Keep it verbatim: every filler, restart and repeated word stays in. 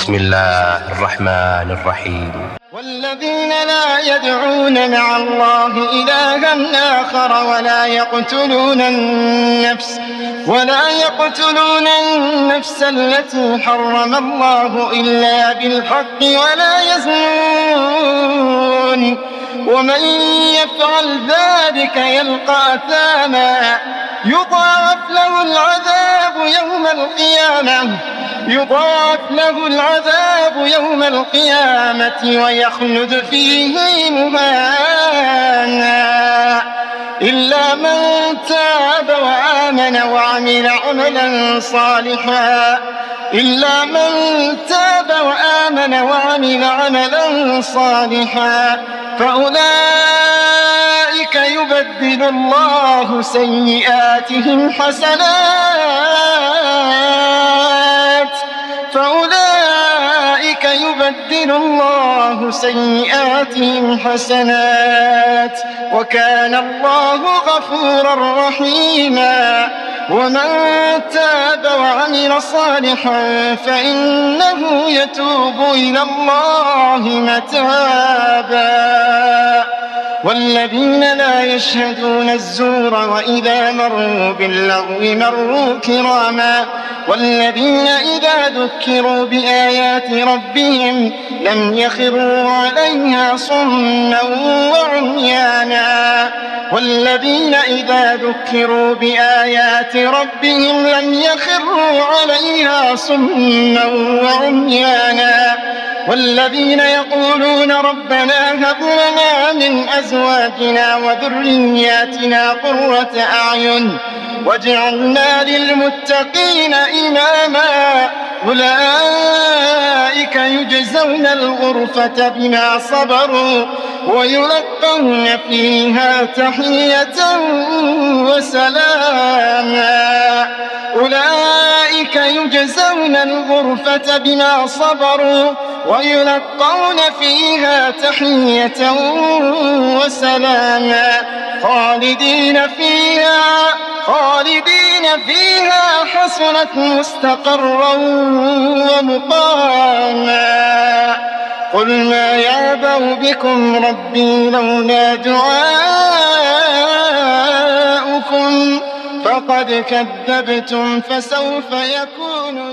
بسم الله الرحمن الرحيم. والذين لا يدعون مع الله إلها آخر ولا يقتلون النفس ولا يقتلون النفس التي حرم الله إلا بالحق ولا يزنون ومن يفعل ذلك يلقى أثاما يضاعف له العذاب يوم القيامة يضاعف له العذاب يوم القيامة ويخلد فيه مهانا إلا من تاب وآمن وعمل عملا صالحا إلا من تاب وآمن وعمل عملا صالحا فأولئك يبدل الله سيئاتهم حسنات فأولئك يبدل الله سيئاتهم حسنات وكان الله غفورا رحيما ومن تاب وعمل صالحا فإنه يتوب إلى الله متابا والذين لا يشهدون الزور وإذا مروا باللغو مروا كراما والذين إذا ذكروا بآيات ربهم لم يخروا عليها صما وعميانا والذين إذا ذكروا بآيات ربهم لم يخروا عليها صما وعميانا والذين يقولون ربنا هب لنا من أزواجنا وذرياتنا قرة أعين واجعلنا للمتقين إماما أولئك يجزون الغرفة بما صبروا ويلقون فيها تحية وسلاما أولئك يجزون الغرفة بما صبروا ويلقون فيها تحية وسلاما خالدين فيها خالدين فيها حسنت مستقرا ومقاما قل ما يعبأ بكم ربي لولا دعاؤكم فقد كذبتم فسوف يكون